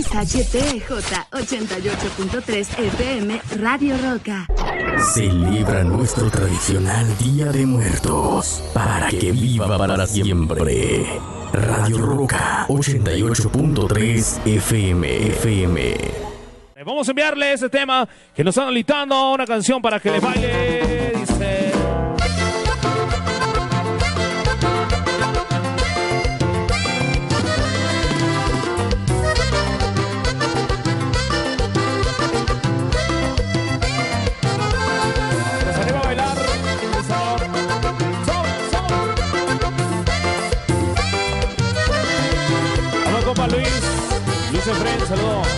XHTJ 88.3 FM Radio Roca. Celebra nuestro tradicional Día de Muertos para que viva para siempre. Radio Roca 88.3 FM. Vamos a enviarle ese tema que nos están alistando, una canción para que le baile. Dice... Nos anima a bailar. Vamos, compa Luis Efren, saludos.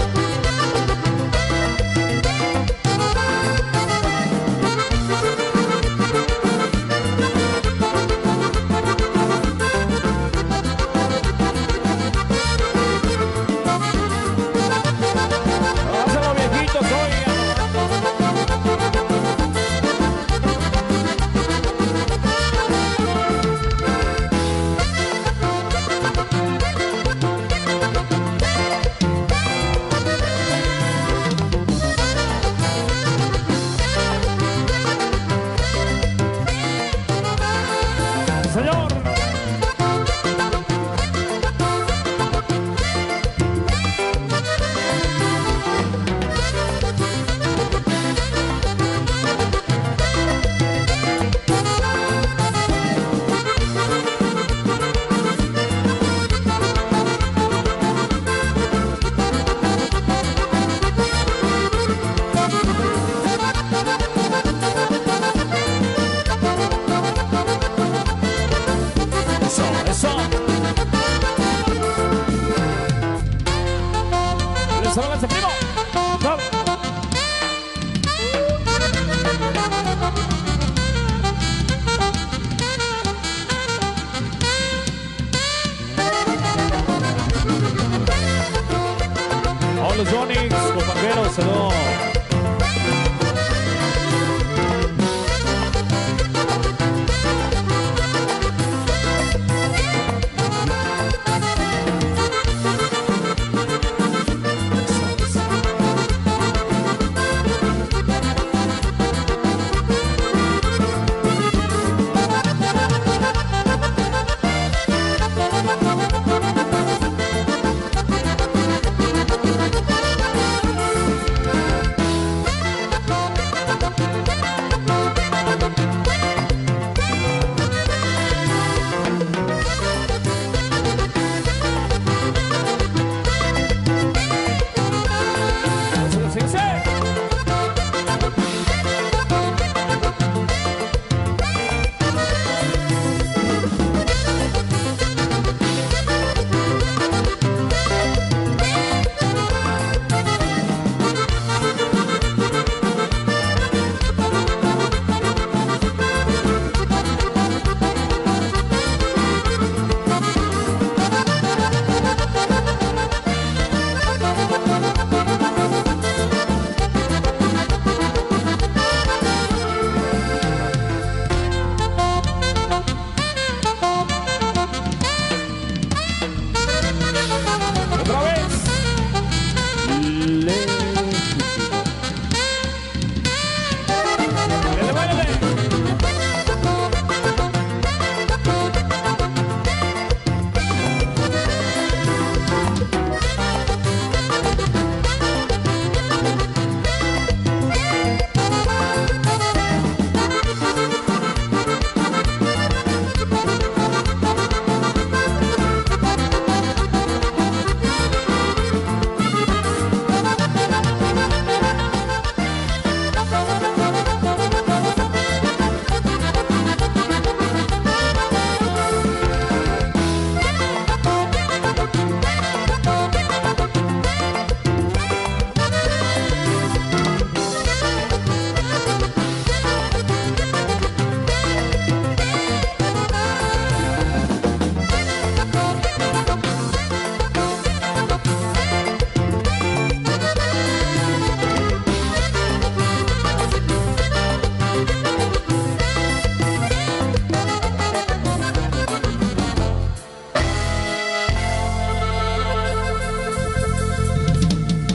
Los Donix, compañeros, saludos.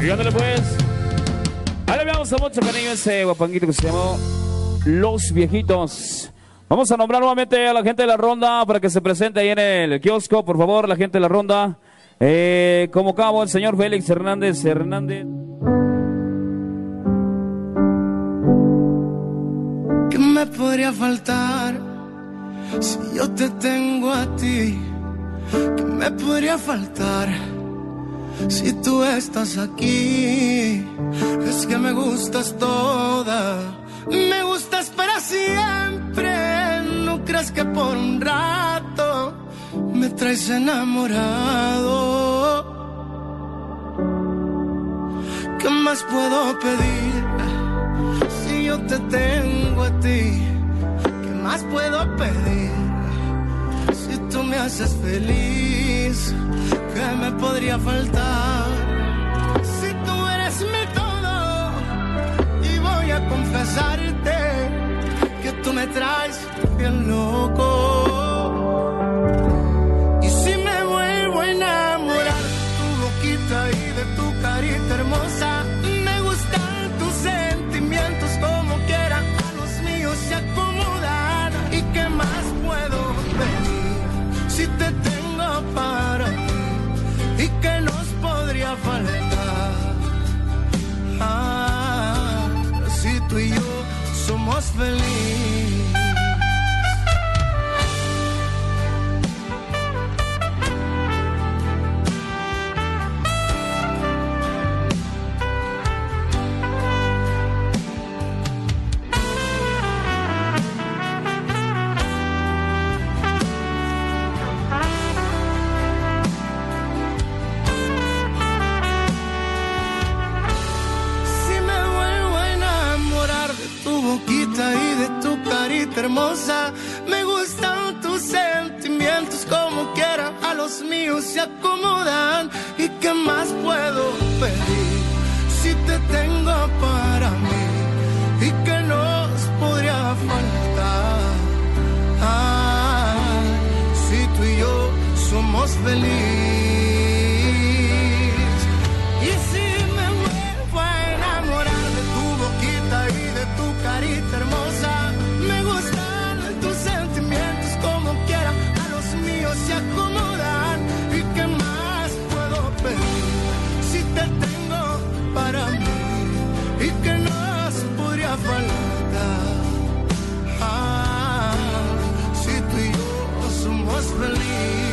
Y ándale pues. Ahí le veamos a mucho cariño ese guapanguito que se llamó Los Viejitos. Vamos a nombrar nuevamente a la gente de la ronda para que se presente ahí en el kiosco, por favor, la gente de la ronda. Como cabo, el señor Félix Hernández. ¿Qué me podría faltar si yo te tengo a ti? ¿Qué me podría faltar si tú estás aquí? Es que me gustas toda, me gustas para siempre. No creas que por un rato me traes enamorado. ¿Qué más puedo pedir si yo te tengo a ti? ¿Qué más puedo pedir si tú me haces feliz? ¿Qué me podría faltar si tú eres mi todo? Y voy a confesarte que tú me traes bien loco. Y si me vuelvo a enamorar de tu boquita y de tu carita hermosa, me gustan tus sentimientos como quiera, a los míos se acomodan. ¿Y qué más puedo pedir si te tengo para ti? ¿Y qué nos podría faltar? Si tú y yo somos felices. Y de tu carita hermosa, me gustan tus sentimientos como quiera, a los míos se acomodan. ¿Y qué más puedo pedir si te tengo para mí? ¿Y qué nos podría faltar? Si tú y yo somos felices. Y si me vuelvo a enamorar de tu boquita y de tu carita hermosa, me gustan tus sentimientos como quiera, a los míos se acomodan. ¿Y qué más puedo pedir si te tengo para mí? ¿Y qué nos podría faltar? Si tú y yo somos felices.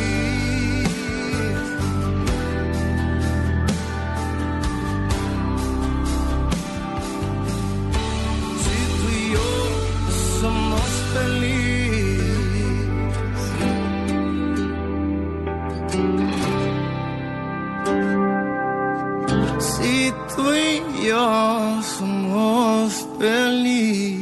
Si tú y yo somos felices.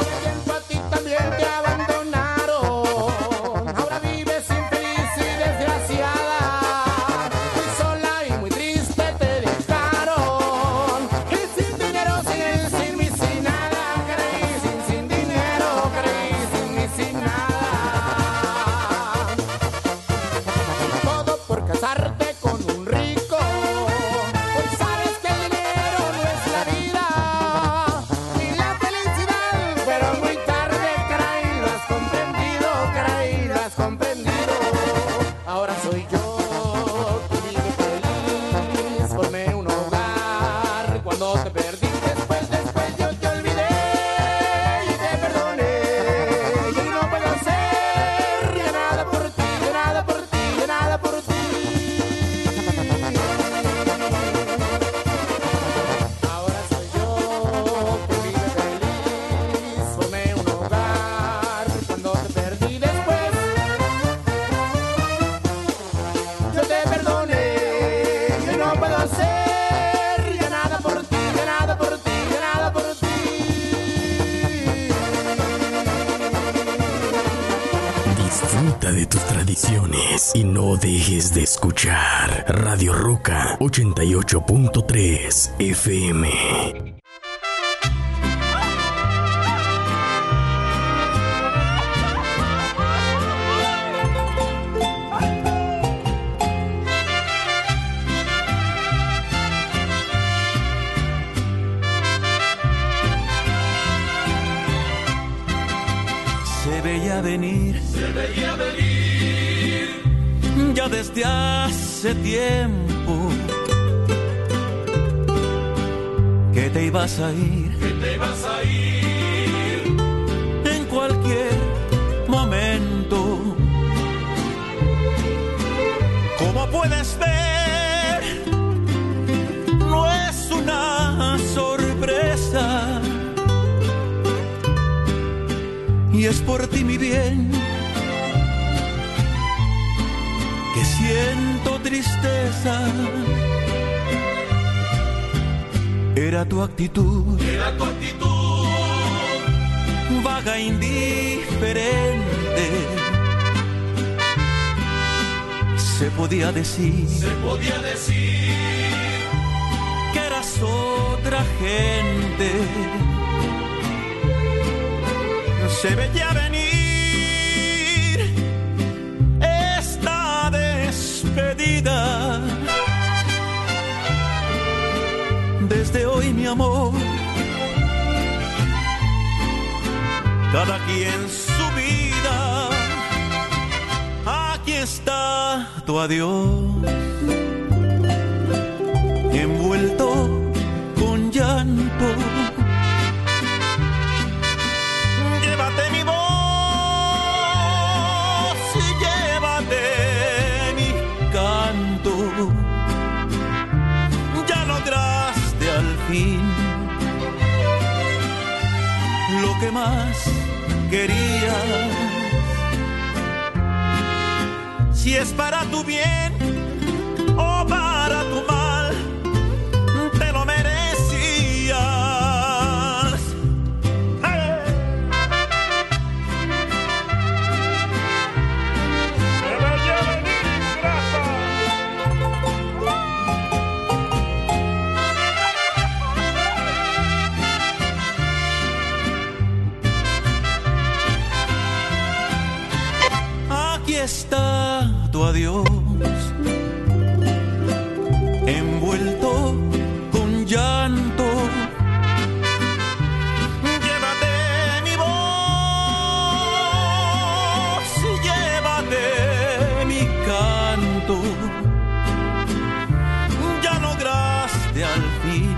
Ahora vives infeliz y desde Disfruta de tus tradiciones y no dejes de escuchar Radio Roca 88.3 FM. Se veía venir ya desde hace tiempo que te ibas a ir, en cualquier momento. Como puedes ver, no es una sorpresa. Y es por ti, mi bien, que siento tristeza. Era tu actitud, vaga, indiferente. Se podía decir que eras otra gente. Se veía venir esta despedida. Desde hoy, mi amor, cada quien su vida. Aquí está tu adiós, envuelto con llanto. Llévate mi voz y llévate mi canto. Ya lograste al fin lo que más querías. Si es para tu bien o para tu mal, te lo merecías. Aquí está tu adiós, envuelto con llanto. Llévate mi voz y llévate mi canto. Ya lograste al fin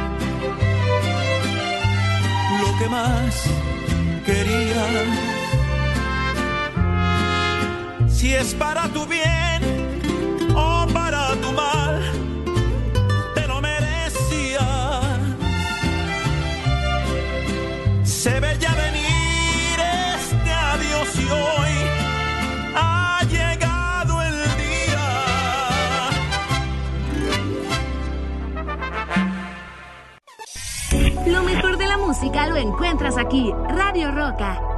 lo que más querías. Si es para tu bien o para tu mal, te lo merecías. Se veía venir este adiós y hoy ha llegado el día. Lo mejor de la música lo encuentras aquí, Radio Roca.